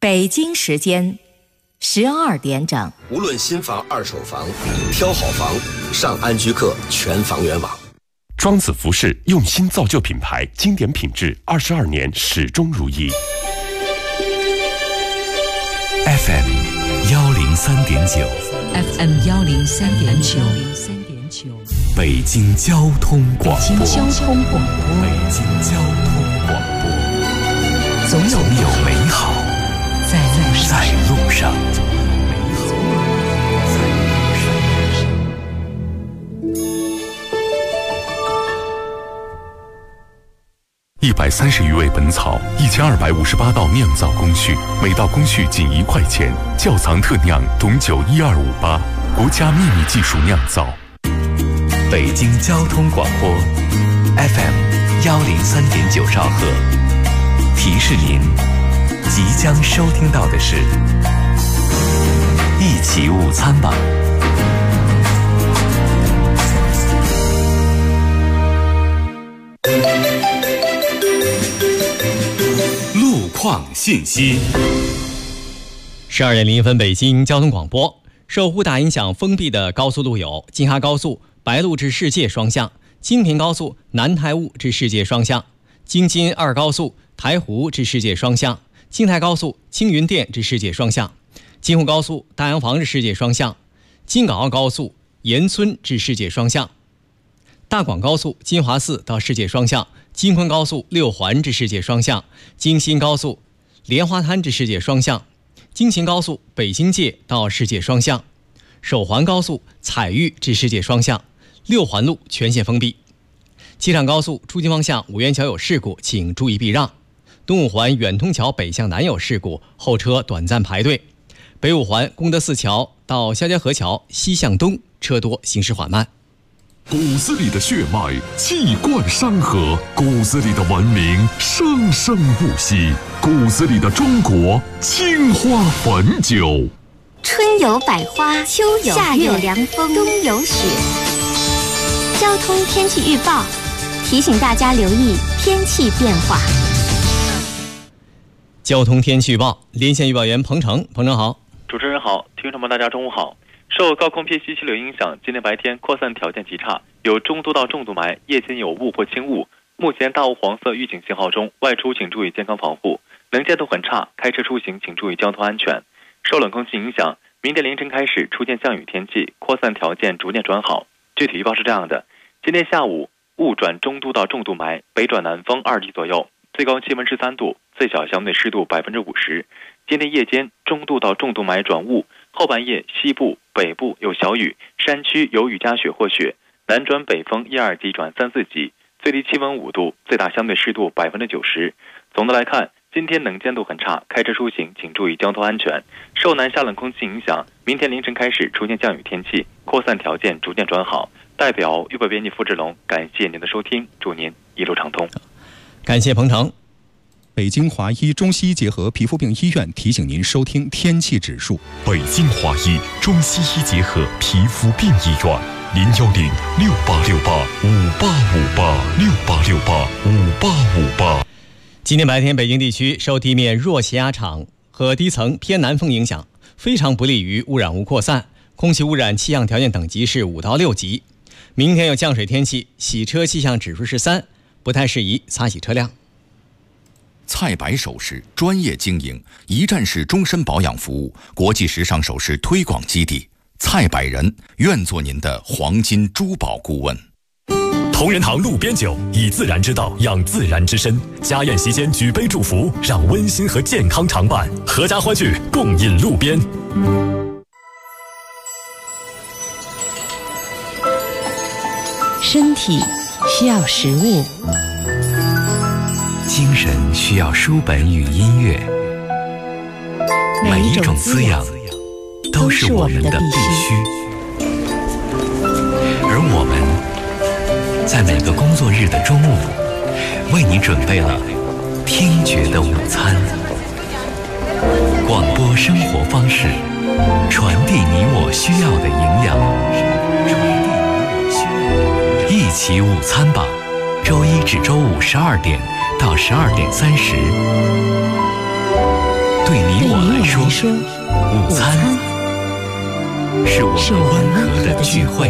北京时间12点整。 无论新房、二手房，挑好房，上安居客全房源网。 庄子服饰用心造就品牌，经典品质，22年始终如一。 FM 103.9 FM 103.9 北京交通广播。 北京交通广播。 北京交通广播。 总有美好在路上。130余味本草，1258道酿造工序，每道工序仅1块钱。窖藏特酿董酒12588，国家秘密技术酿造。北京交通广播 FM 103.9兆赫，提示您即将收听到的是一起午餐吧。路况信息。 12点01分，北京交通广播。受呼大影响封闭的高速路有：京哈高速白鹿至世界双向、京平高速南台坞至世界双向、京津2高速台湖至世界双向、京台高速青云店至世界双向、京沪高速大洋房至世界双向、京港澳高速岩村至世界双向、大广高速金华寺到世界双向、京昆高速6环至世界双向、京新高速莲花滩至世界双向、京秦高速北京界到世界双向、首环高速彩玉至世界双向、6环路全线封闭。机场高速出京方向五元桥有事故，请注意避让。东五环远通桥北向南有事故，后车短暂排队。北五环功德寺桥到肖家河桥西向东车多，行驶缓慢。 骨子里的血脉气贯山河，骨子里的文明生生不息，骨子里的中国青花汾酒。 春有百花，秋有夏有凉风，冬有雪。交通天气预报提醒大家留意天气变化。 交通天气预报，连线预报员彭程好。 主持人好，听众们大家中午好。受高空偏西气流影响，今天白天扩散条件极差，有中度到重度霾，夜间有雾或轻雾。目前大雾黄色预警信号中，外出请注意健康防护，能见度很差，开车出行请注意交通安全。受冷空气影响，明天凌晨开始出现降雨天气，扩散条件逐渐转好。具体预报是这样的：今天下午雾转中度到重度霾，北转南风2级左右，最高气温13度，最小相对湿度50%。今天夜间中度到重度霾转雾，后半夜西部、北部有小雨，山区有雨夹雪或雪，南转北风1、2级转3、4级，最低气温5度，最大相对湿度90%。总的来看，今天能见度很差，开车出行请注意交通安全。受南下冷空气影响，明天凌晨开始出现降雨天气，扩散条件逐渐转好。代表预报编辑付志龙，感谢您的收听，祝您一路畅通。 感谢彭程。 北京华医中西医结合皮肤病医院提醒您收听天气指数。 北京华医中西医结合皮肤病医院，0106868585858，68685858。 今天白天，北京地区受地面弱气压场和低层偏南风影响，非常不利于污染物扩散，空气污染气象条件等级是5到6级。明天有降水天气，洗车气象指数是3，不太适宜擦洗车辆。 蔡白首饰专业经营，一站式终身保养服务，国际时尚首饰推广基地。蔡百人愿做您的黄金珠宝顾问。 同仁堂路边酒，以自然之道养自然之身。家宴席间举杯祝福，让温馨和健康常伴，合家欢聚，共饮路边。 身体需要食物， 精神需要书本与音乐，每一种滋养都是我们的必须。而我们在每个工作日的中午，为你准备了听觉的午餐。广播生活方式，传递你我需要的营养。一起午餐吧，周一至周五12点到12点30。 对你我来说，午餐是我们温和的聚会。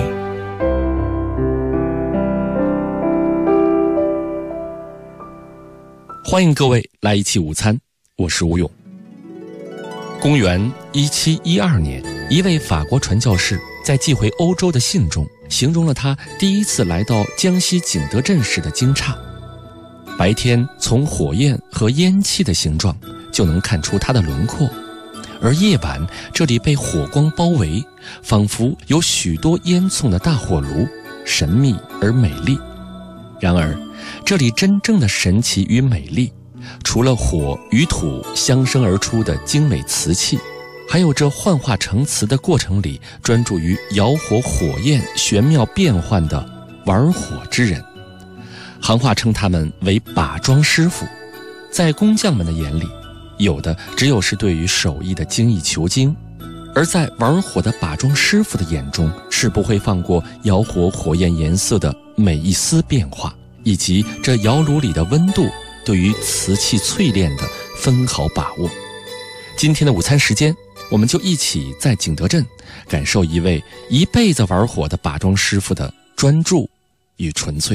欢迎各位来一起午餐，我是吴勇。公元1712年，一位法国传教士在寄回欧洲的信中，形容了他第一次来到江西景德镇时的惊诧。白天从火焰和烟气的形状就能看出它的轮廓，而夜晚这里被火光包围，仿佛有许多烟囱的大火炉，神秘而美丽。然而这里真正的神奇与美丽，除了火与土相生而出的精美瓷器，还有这幻化成瓷的过程里专注于摇火火焰玄妙变幻的玩火之人。行话称他们为把装师傅，在工匠们的眼里，有的只有是对于手艺的精益求精，而在玩火的把装师傅的眼中，是不会放过摇火火焰颜色的每一丝变化，以及这窑炉里的温度对于瓷器淬炼的分毫把握。今天的午餐时间，我们就一起在景德镇感受一位一辈子玩火的把装师傅的专注与纯粹。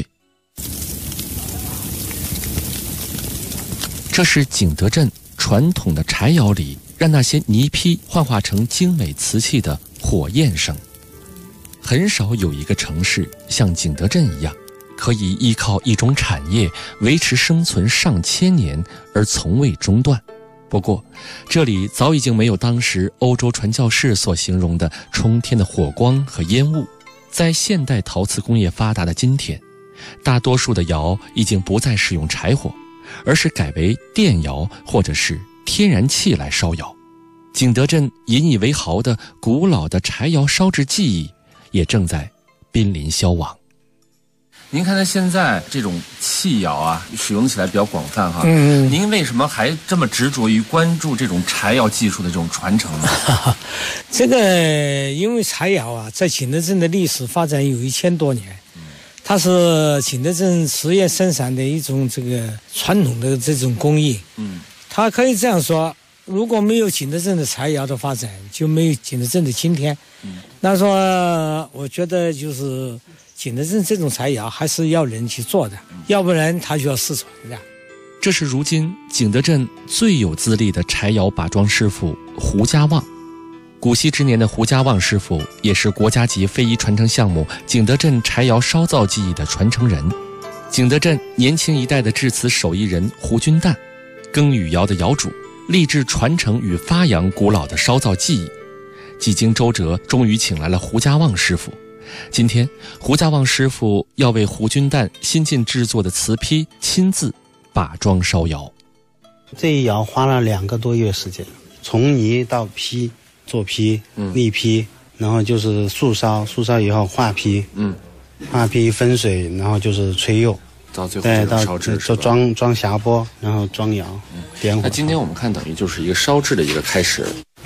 这是景德镇传统的柴窑里让那些泥坯幻化成精美瓷器的火焰声。很少有一个城市像景德镇一样，可以依靠一种产业维持生存上千年而从未中断。不过这里早已经没有当时欧洲传教士所形容的冲天的火光和烟雾。在现代陶瓷工业发达的今天，大多数的窑已经不再使用柴火，而是改为电窑或者是天然气来烧窑。景德镇引以为豪的古老的柴窑烧制技艺也正在濒临消亡。 您看它现在这种气窑啊，使用起来比较广泛哈。您为什么还这么执着于关注这种柴窑技术的这种传承呢？ 这个因为柴窑啊，在景德镇的历史发展有1000多年，它是景德镇瓷业生产的一种这个传统的这种工艺。它可以这样说，如果没有景德镇的柴窑的发展，就没有景德镇的今天。那说我觉得就是景德镇这种柴窑还是要人去做的，要不然它就要失传的。 这是如今景德镇最有资历的柴窑把装师傅胡家旺。古稀之年的胡家旺师傅也是国家级非遗传承项目景德镇柴窑烧造技艺的传承人。景德镇年轻一代的制瓷手艺人胡君旦，耕禹窑的窑主，立志传承与发扬古老的烧造技艺。几经周折，终于请来了胡家旺师傅。今天胡家旺师傅要为胡君旦新近制作的瓷坯亲自把装烧窑。 这一窑花了2个多月时间，从泥到坯，做坯、立坯，然后就是素烧，素烧以后化坯，化坯分水，然后就是吹釉， 到最后到烧制， 就装匣钵，然后装窑，点火。 那今天我们看等于就是一个烧制的一个开始。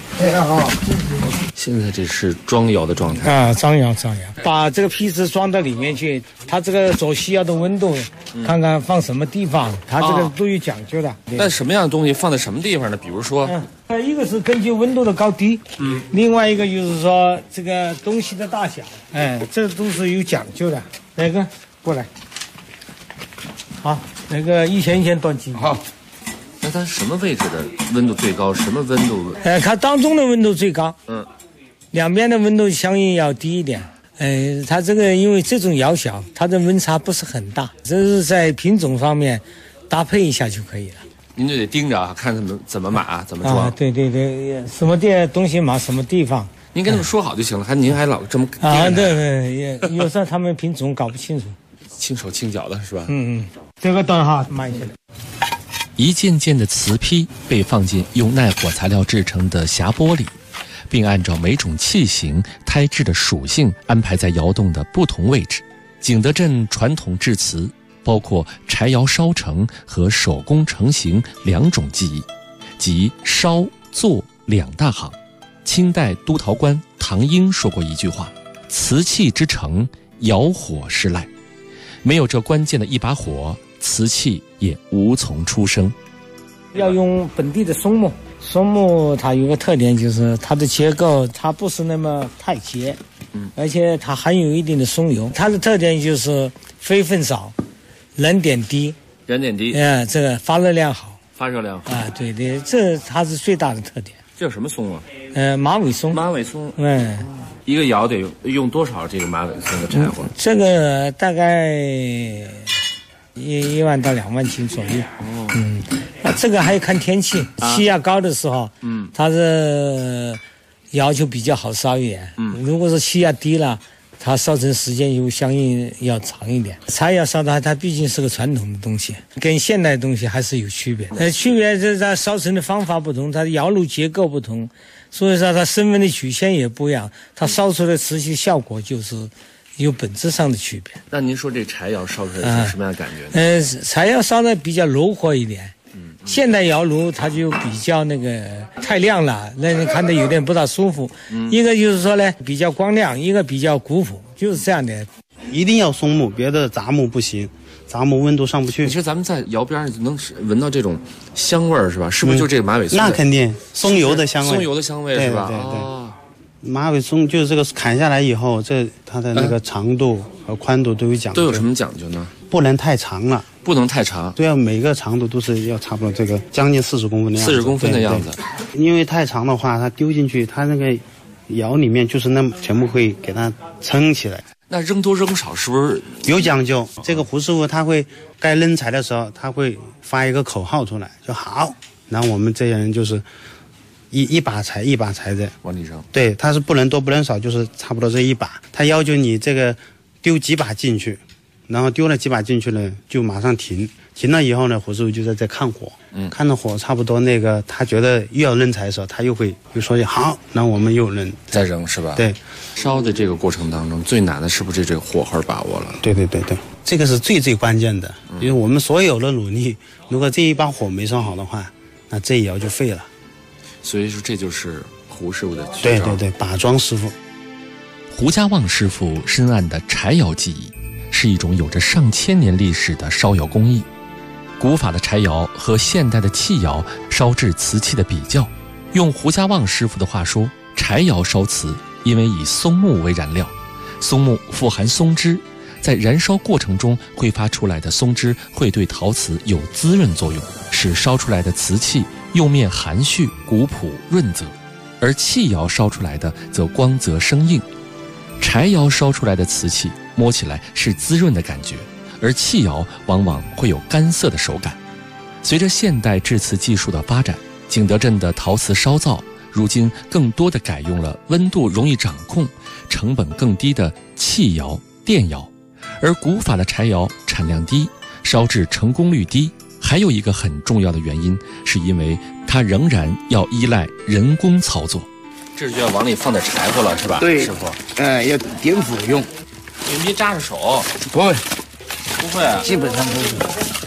现在这是装窑的状态啊，装窑，把这个坯子装到里面去，它这个走西窑的温度，看看放什么地方，它这个都有讲究的。 那什么样的东西放在什么地方呢？比如说， 一个是根据温度的高低，另外一个就是说这个东西的大小，这都是有讲究的。哪个过来？好，那个一钱断斤。 好。那它什么位置的温度最高？什么温度？ 它当中的温度最高。两边的温度相应要低一点。它这个因为这种窑小，它的温差不是很大，这是在品种方面搭配一下就可以了。 您就得盯着啊，看怎么码，怎么装。 对，什么东西码什么地方。 您跟他们说好就行了，您还老这么对，有时候他们品种搞不清楚， 轻手轻脚的是吧？ 这个等哈慢一些。 一件件的瓷坯被放进用耐火材料制成的匣钵里，并按照每种器型、胎质的属性安排在窑洞的不同位置。景德镇传统制瓷包括柴窑烧成和手工成型2种技艺，即烧做2大行。清代督陶官唐英说过一句话：瓷器之成，窑火是赖。没有这关键的一把火，瓷器也无从出生。 要用本地的松木， 松木它有个特点，就是它的结构它不是那么太结，而且它含有一定的松油。它的特点就是飞分少，燃点低。 燃点低， 这个发热量好。 发热量好啊，对对，这它是最大的特点。 这是什么松啊？ 马尾松。 马尾松。一个窑得用多少这个马尾松的柴火？ 这个大概1万到2万斤左右。那这个还要看天气，气压高的时候，它是窑就比较好烧一点。如果是气压低了，它烧成时间又相应要长一点。柴窑烧的它毕竟是个传统的东西，跟现代的东西还是有区别。区别是它烧成的方法不同，它的窑炉结构不同，所以说它升温的曲线也不一样，它烧出来的瓷器效果就是有本质上的区别。 那您说这柴窑烧出来是什么样的感觉呢？ 柴窑烧的比较柔和一点。现代窑炉它就比较那个太亮了，让人看着有点不大舒服。一个就是说呢比较光亮，一个比较古朴，就是这样的。 一定要松木，别的杂木不行，杂木温度上不去。 其实咱们在窑边上能闻到这种香味儿，是吧？是不是就这个马尾松？ 那肯定，松油的香味。 松油的香味是吧？ 对。马尾松就是这个砍下来以后，它的那个长度和宽度都有讲究。 都有什么讲究呢？ 不能太长了。 不能太长， 对啊，每个长度都是要差不多这个将近40公分的样子。 40公分的样子， 因为太长的话，它丢进去，它那个窑里面就是那么全部会给它撑起来。 那扔多扔少是不是有讲究？这个胡师傅他会该扔柴的时候，他会发一个口号出来，就好。然后我们这些人就是一把柴一把柴的往里扔。 对，他是不能多不能少，就是差不多这一把。他要求你这个丢几把进去。然后丢了几把进去了，就马上停。停了以后呢，胡师傅就在这看火，看到火差不多那个，他觉得又要扔柴的时候，他又说好，然后我们又扔， 再扔是吧？ 对。 烧的这个过程当中，最难的是不是这个火候把握了？ 对，这个是最关键的，因为我们所有的努力，如果这一把火没烧好的话，那这一窑就废了。 所以说，这就是胡师傅的绝招。 对，把庄师傅。 胡家旺师傅深谙的柴窑技艺。是一种有着上千年历史的烧窑工艺。古法的柴窑和现代的器窑烧制瓷器的比较，用胡家旺师傅的话说，柴窑烧瓷因为以松木为燃料，松木富含松脂，在燃烧过程中挥发出来的松脂会对陶瓷有滋润作用，使烧出来的瓷器釉面含蓄、古朴、润泽，而器窑烧出来的则光泽生硬。柴窑烧出来的瓷器摸起来是滋润的感觉，而器窑往往会有干涩的手感。随着现代制瓷技术的发展，景德镇的陶瓷烧造如今更多的改用了温度容易掌控、成本更低的气窑、电窑，而古法的柴窑产量低，烧制成功率低。还有一个很重要的原因，是因为它仍然要依赖人工操作。 这就要往里放点柴火了，是吧？ 对， 师傅。 要颠覆用。 你别扎着手。 不会， 不会啊， 基本上不是。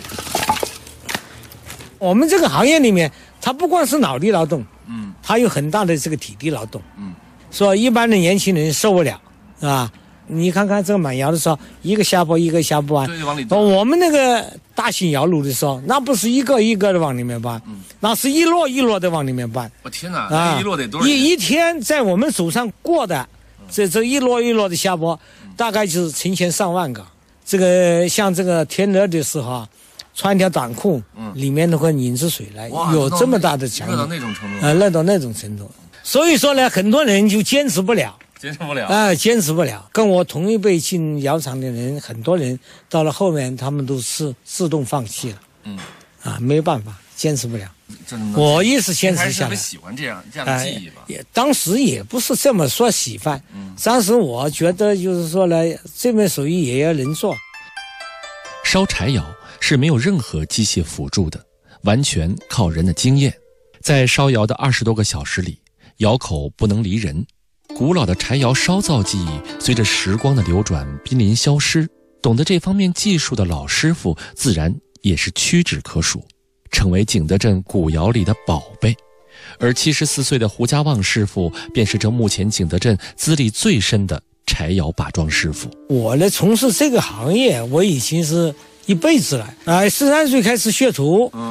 我们这个行业里面，它不光是脑力劳动，它有很大的这个体力劳动，说一般的年轻人受不了，是吧？你看看这个满窑的时候，一个下拨一个下不完。 对，往里我们那个大型窑炉的时候，那不是一个一个的往里面搬，那是一摞一摞的往里面搬。 我天哪，一摞得多少？ 一天在我们手上过的，这一摞一摞的下拨，大概就是成千上万个。这个像这个天热的时候啊，穿条短裤，里面都会拧出水来，有这么大的强度， 热到那种程度， 热到那种程度。所以说呢，很多人就坚持不了。 坚持不了。跟我同一辈进窑厂的人，很多人到了后面，他们都是自动放弃了。没办法，坚持不了。我也是坚持下来。 还是喜欢这样的技艺吧？ 当时也不是这么说喜欢，当时我觉得就是说呢，这门手艺也要人做。 烧柴窑是没有任何机械辅助的，完全靠人的经验。在烧窑的20多个小时里，窑口不能离人。古老的柴窑烧造技艺随着时光的流转濒临消失，懂得这方面技术的老师傅自然也是屈指可数，成为景德镇古窑里的宝贝。而74岁的胡家旺师傅便是这目前景德镇资历最深的柴窑把庄师傅。 我呢从事这个行业我已经是一辈子了，13岁开始学徒，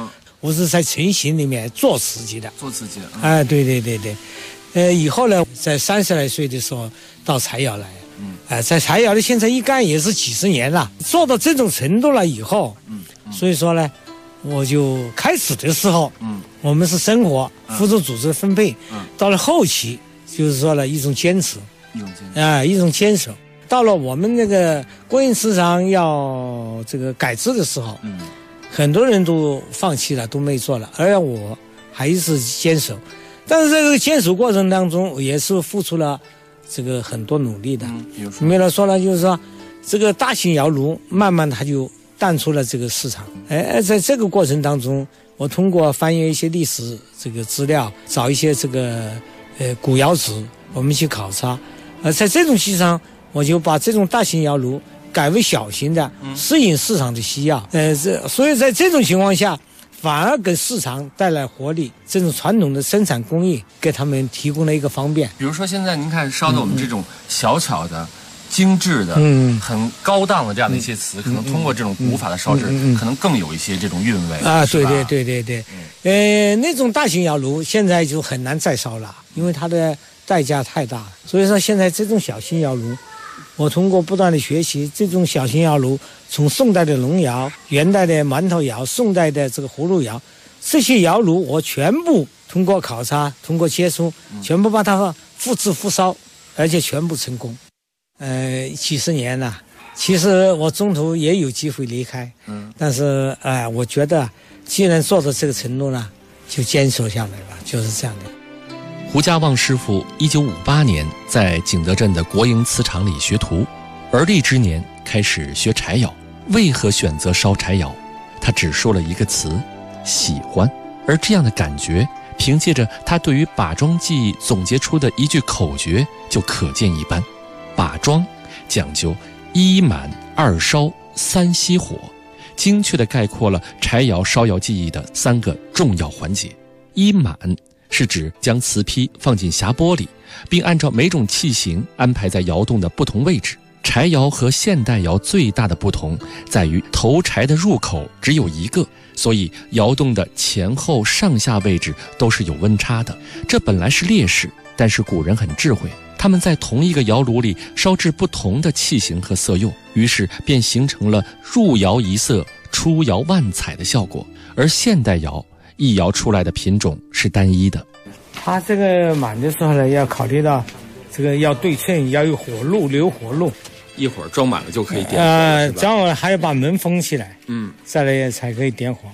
我是在成型里面做瓷器的。 做瓷器。 对。以后呢，在30来岁的时候到柴窑来。在柴窑的现在一干也是几十年了，做到这种程度了以后，所以说呢，我就开始的时候，我们是生活辅助组织的分配，到了后期就是说了一种坚持，一种坚守。到了我们那个国营瓷厂要这个改制的时候，很多人都放弃了，都没做了，而我还是坚守。但是这个坚守过程当中，也是付出了这个很多努力的。没了说了，就是说这个大型窑炉慢慢它就淡出了这个市场。在这个过程当中，我通过翻阅一些历史这个资料，找一些这个古窑址，我们去考察。在这种基础上，我就把这种大型窑炉改为小型的，适应市场的需要。所以在这种情况下，反而给市场带来活力，这种传统的生产工艺给他们提供了一个方便。 比如说现在您看烧的我们这种小巧的、精致的、很高档的这样的一些瓷，可能通过这种古法的烧制，可能更有一些这种韵味啊。对。那种大型窑炉现在就很难再烧了，因为它的代价太大了。所以说现在这种小型窑炉，我通过不断的学习，这种小型窑炉，从宋代的龙窑、元代的馒头窑、宋代的这个葫芦窑，这些窑炉我全部通过考察、通过接触，全部把它复制复烧，而且全部成功。几十年了，其实我中途也有机会离开，但是我觉得既然做到这个程度呢，就坚守下来吧，就是这样的。 胡家旺师傅1958年在景德镇的国营瓷厂里学徒，而立之年开始学柴窑。为何选择烧柴窑？他只说了一个词：喜欢。而这样的感觉，凭借着他对于把庄技艺总结出的一句口诀就可见一斑。把庄讲究1满2烧3熄火，精确地概括了柴窑烧窑技艺的3个重要环节。1满是指将瓷坯放进匣钵里，并按照每种器型安排在窑洞的不同位置。柴窑和现代窑最大的不同在于投柴的入口只有一个，所以窑洞的前后上下位置都是有温差的。这本来是劣势，但是古人很智慧，他们在同一个窑炉里烧制不同的器型和色釉，于是便形成了入窑一色，出窑万彩的效果。而现代窑一窑出来的品种是单一的。 它这个满的时候呢，要考虑到这个要对称，要有火路，留火路。 一会儿装满了就可以点火， 装完还要把门封起来，再来才可以点火。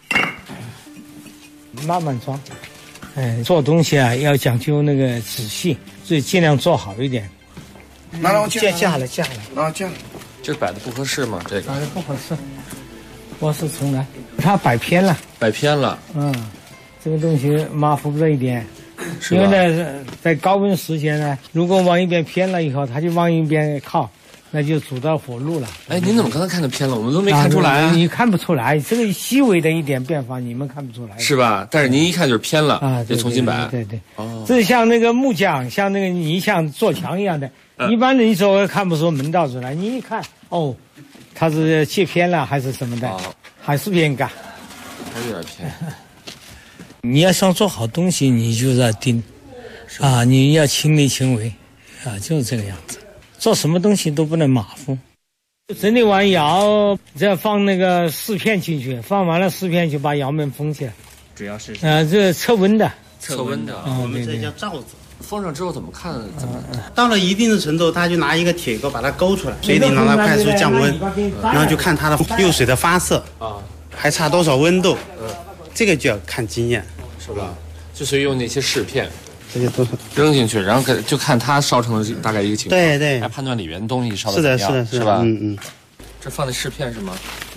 慢慢装，做东西啊要讲究那个仔细，所以尽量做好一点。 拿了架了， 拿架。 这摆的不合适吗？这个摆的不合适，我是重来，它摆偏了。这个东西马虎了一点。因为呢，在高温时间呢，如果往一边偏了以后，它就往一边靠，那就阻到火路了。 您怎么刚才看到偏了？我们都没看出来啊！ 你看不出来，这个细微的一点变化，你们看不出来， 是吧？但是您一看就是偏了啊，就重新摆。 对。这像那个木匠，像那个泥像做墙一样的，一般人说看不出门道出来，你一看，它是切偏了还是什么的，还是偏干， 还是有点偏。 你要想做好东西，你就是要盯，你要亲力亲为，就是这个样子。做什么东西都不能马虎。整理完窑，再放那个4片进去，放完了4片就把窑门封起来。 主要是这测温的。 我们这叫罩子。 封上之后怎么看？ 到了一定的程度，他就拿一个铁钩把它勾出来，水里让它快速降温，然后就看它的釉水的发色还差多少温度。这个就要看经验， 是吧？就是用那些试片， 这些都扔进去，然后就看它烧成的大概一个情况， 对， 来判断里面的东西烧的怎么样， 是吧？这放的试片是吗？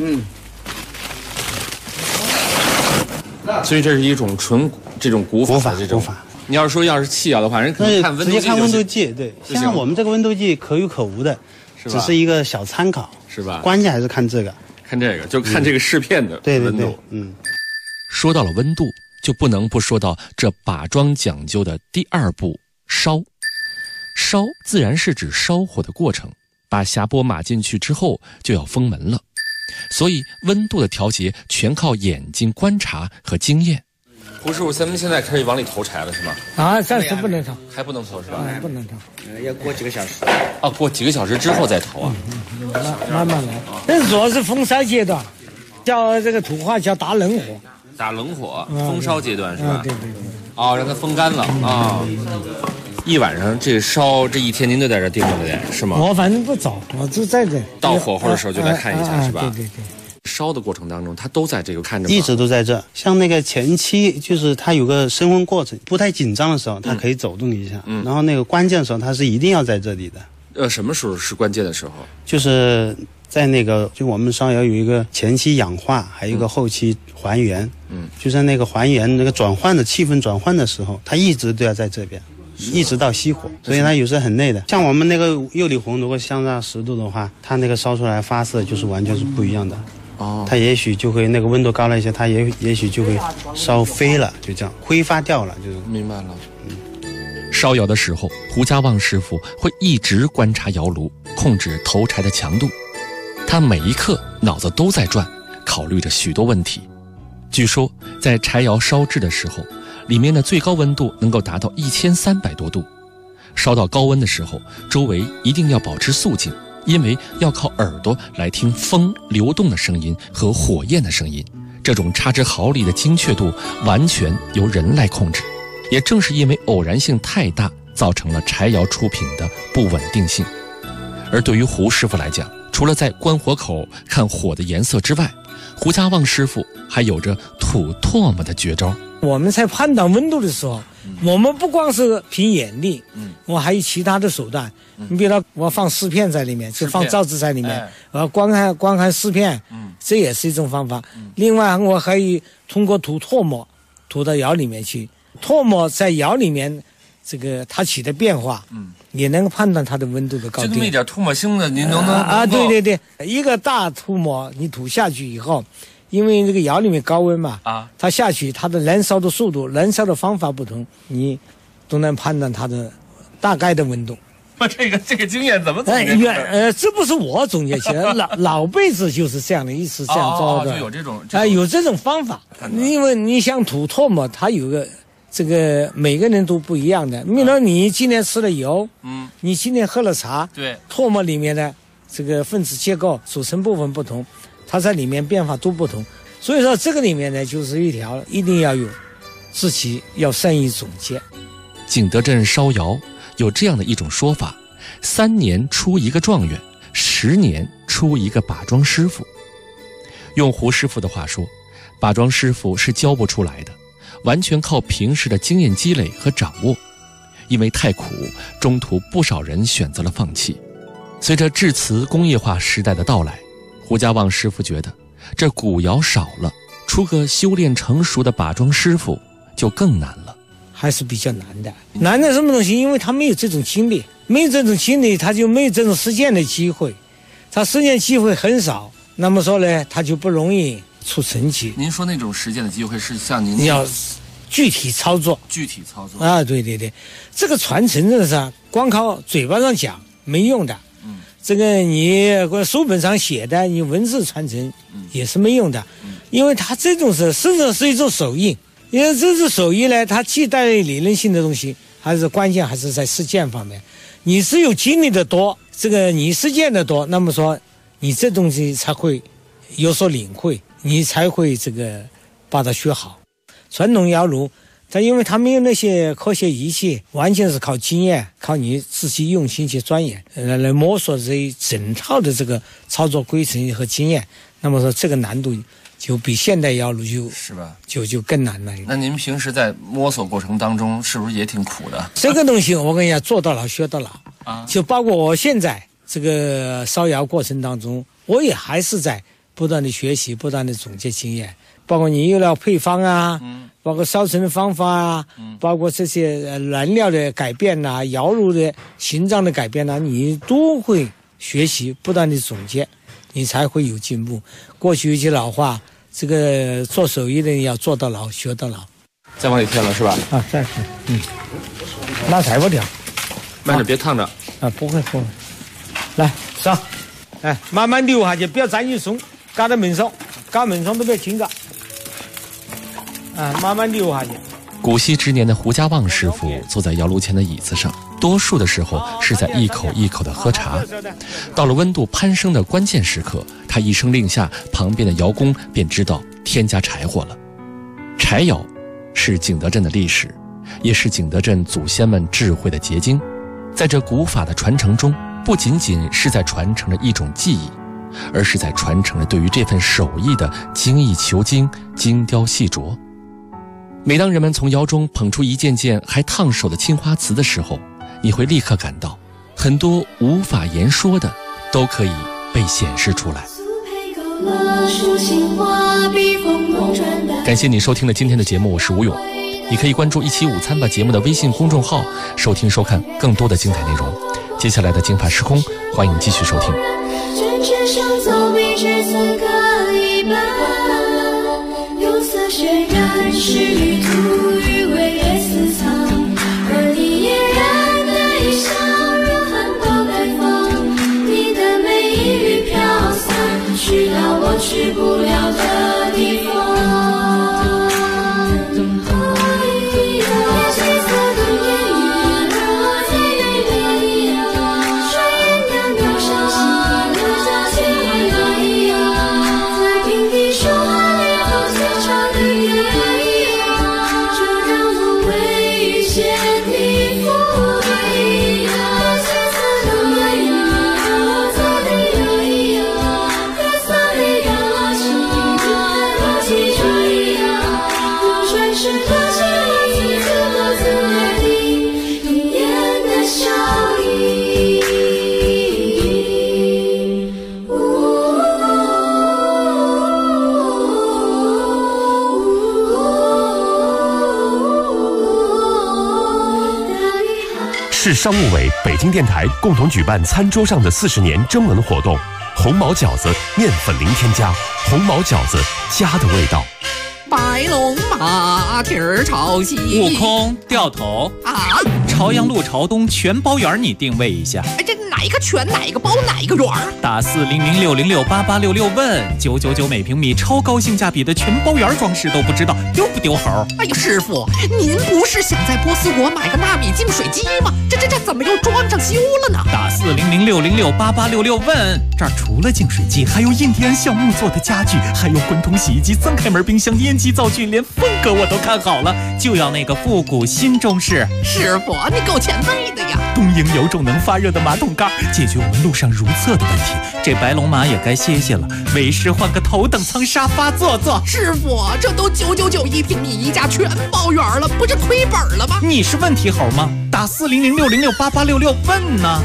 所以这是一种纯这种古法的这种。你要是气窑的话，人可能看温度计， 直接看温度计，对，像我们这个温度计可有可无的，只是一个小参考， 是吧？ 关键还是看这个， 就看这个试片的温度，说到了温度，就不能不说到这把庄讲究的第2步烧。烧自然是指烧火的过程，把匣钵码进去之后就要封门了。 所以温度的调节全靠眼睛观察和经验。胡师傅，咱们现在可以往里投柴了是吗？ 啊，暂时不能投， 还不能投是吧？ 不能投， 要过几个小时。 哦，过几个小时之后再投啊？ 慢慢来。这主要是风烧阶段，叫这个土话叫打冷火。 打冷火，风烧阶段是吧？ 对。 哦，让它风干了啊。一晚上这烧，这一天您都在这盯着的是吗？ 我反正不早，我就在这。 到火候的时候就来看一下是吧？ 对。 烧的过程当中，他都在这个看着， 一直都在这。像那个前期，就是他有个升温过程，不太紧张的时候，他可以走动一下。然后那个关键的时候，他是一定要在这里的。 什么时候是关键的时候？ 就是在那个，就我们烧窑有一个前期氧化，还有一个后期还原。就在那个还原那个转换的气氛转换的时候，他一直都要在这边。一直到熄火，所以它有时候很累的。像我们那个釉里红，如果相差10度的话，它那个烧出来发色就是完全是不一样的。它也许就会那个温度高了一些，它也许就会烧飞了，就这样挥发掉了，就是。 明白了。烧窑的时候，胡家旺师傅会一直观察窑炉，控制投柴的强度。他每一刻脑子都在转，考虑着许多问题。据说在柴窑烧制的时候，里面的最高温度能够达到1300多度。烧到高温的时候，周围一定要保持肃静，因为要靠耳朵来听风流动的声音和火焰的声音。这种差之毫厘的精确度完全由人来控制。也正是因为偶然性太大，造成了柴窑出品的不稳定性。而对于胡师傅来讲，除了在关火口看火的颜色之外，胡家旺师傅还有着吐唾沫的绝招。 我们在判断温度的时候，我们不光是凭眼力，我还有其他的手段。你比如说，我放湿片在里面，就放造纸在里面，我要观看湿片，这也是一种方法。另外，我还有通过吐唾沫，吐到窑里面去。唾沫在窑里面，这个它起的变化，也能够判断它的温度的高低。 就那么一点唾沫星子，您能不能？ 对，一个大吐沫你吐下去以后。因为这个窑里面高温嘛，它下去它的燃烧的速度、燃烧的方法不同，你都能判断它的大概的温度。 这个经验怎么总结？ 这不是我总结起来，老辈子就是这样的，一直这样做的。 就有这种有这种方法。因为你像吐唾沫，它有个这个每个人都不一样的。比如说你今天吃了油，你今天喝了茶， 对， 唾沫里面的这个分子结构、组成部分不同。它在里面变化都不同，所以说这个里面呢，就是一条一定要有自己要善于总结。 景德镇烧窑有这样的一种说法：3年出一个状元，10年出一个把庄师傅。用胡师傅的话说，把庄师傅是教不出来的，完全靠平时的经验积累和掌握。因为太苦，中途不少人选择了放弃。随着制瓷工业化时代的到来，胡家旺师傅觉得这古窑少了，出个修炼成熟的把庄师傅就更难了， 还是比较难的。难的什么东西？因为他没有这种经历，没有这种经历，他就没有这种实践的机会，他实践机会很少，那么说呢，他就不容易出成绩。 您说那种实践的机会是像您要具体操作啊，对，这个传承的是光靠嘴巴上讲没用的。这个你书本上写的，你文字传承也是没用的，因为它这种实际上是一种手艺，因为这种手艺呢，它既带理论性的东西，还是关键还是在实践方面。你只有经历的多，这个你实践的多，那么说你这东西才会有所领会，你才会这个把它学好。传统窑炉它因为它没有那些科学仪器，完全是靠经验，靠你自己用心去钻研，来摸索这一整套的这个操作规程和经验。那么说这个难度就比现代窑炉是吧？就更难了。 那您平时在摸索过程当中，是不是也挺苦的？ 这个东西我跟你讲，做到老学到老啊！就包括我现在这个烧窑过程当中，我也还是在不断的学习，不断的总结经验。包括你釉料配方啊，包括烧成的方法啊，包括这些燃料的改变呐，窑炉的形状的改变呐，你都会学习，不断的总结，你才会有进步。过去有句老话，这个做手艺的人要做到老，学到老。 再往里添了是吧？ 啊，再是，拿柴火挑， 慢点，别烫着。 啊，不会。来烧，慢慢溜下去，不要沾一松。 嘎在门上，嘎门上都不要紧嘎，慢慢流下去。 古稀之年的胡家旺师傅坐在窑炉前的椅子上，多数的时候是在一口一口的喝茶。到了温度攀升的关键时刻，他一声令下，旁边的窑工便知道添加柴火了。柴窑是景德镇的历史，也是景德镇祖先们智慧的结晶。在这古法的传承中，不仅仅是在传承着一种技艺，而是在传承着对于这份手艺的精益求精、精雕细琢。每当人们从窑中捧出一件件还烫手的青花瓷的时候，你会立刻感到，很多无法言说的都可以被显示出来。感谢你收听了今天的节目，我是吴勇。你可以关注175餐吧节目的微信公众号，收听收看更多的精彩内容。接下来的精法时空，欢迎继续收听。 有色渲染是与土与味的私藏，而你嫣然的一笑，人含苞待放，你的美一缕飘散，去到我去不了的地方。 市商务委、北京电台共同举办餐桌上的40年征文活动，红毛饺子面粉零添加，红毛饺子家的味道。 白龙马蹄儿朝西， 悟空掉头啊！ 朝阳路朝东全包圆，你定位一下。 这哪一个全哪一个包哪一个圆？ 打400606886问999每平米，超高性价比的全包圆装饰都不知道丢不丢猴？ 哎呀，师傅，您不是想在波斯国买个纳米净水机吗？这怎么又装上修了呢？ 打400606886问，这儿除了净水机，还有印第安橡木做的家具，还有滚筒洗衣机、3开门冰箱、烟机灶具，连风格我都看好了，就要那个复古新中式。 师傅，你够前辈的呀！ 东营有种能发热的马桶盖，解决我们路上如厕的问题。这白龙马也该歇歇了，为师换个头等舱沙发坐坐。 师傅，这都999一平米，一家全包圆了，不是亏本了吗？ 你是问题猴吗？打400606886问呢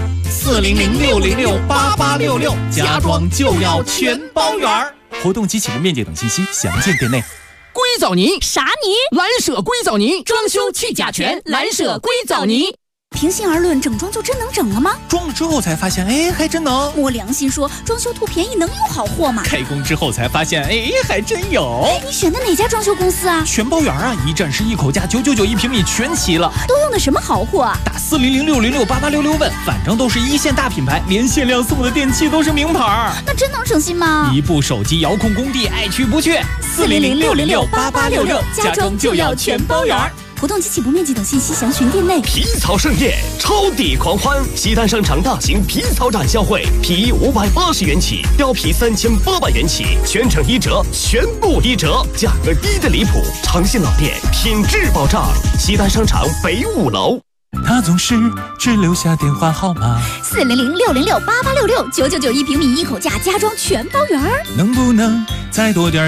，400606886，家装就要全包圆。活动及起步面积等信息详见店内。 硅藻泥啥泥？ 蓝舍硅藻泥，装修去甲醛，蓝舍硅藻泥。 平心而论，整装就真能整了吗？ 装了之后才发现，还真能。 摸良心说，装修图便宜能有好货吗？ 开工之后才发现，还真有。 你选的哪家装修公司啊？ 全包圆啊，一站式一口价，999一平米全齐了。 都用的什么好货啊？ 打400606886问，反正都是一线大品牌，连限量送的电器都是名牌。 那真能省心吗？ 一部手机遥控工地，爱去不去。400606886，家装就要全包圆。 活动及起步面积等信息详询店内。 皮草盛宴，超抵狂欢！西单商场大型皮草展销会，皮衣580元起，貂皮3800元起，全程1折，全部1折，价格低得离谱。诚信老店，品质保障。西单商场北5楼。 他总是只留下电话号码 400606886，999一平米一口价，家装全包圆。 能不能再多点